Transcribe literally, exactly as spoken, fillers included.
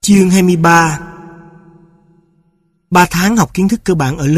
Chương hai mươi ba. Ba tháng học kiến thức cơ bản ở lớp